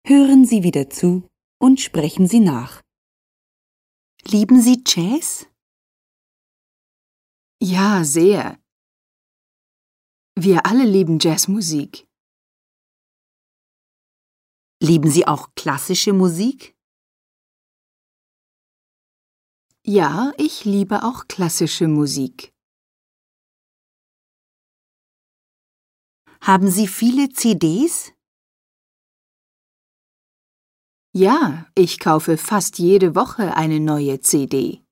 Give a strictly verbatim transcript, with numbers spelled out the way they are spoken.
Hören Sie wieder zu und sprechen Sie nach. Lieben Sie Jazz? Ja, sehr. Wir alle lieben Jazzmusik. Lieben Sie auch klassische Musik? Ja, ich liebe auch klassische Musik. Haben Sie viele C Ds? Ja, ich kaufe fast jede Woche eine neue C D.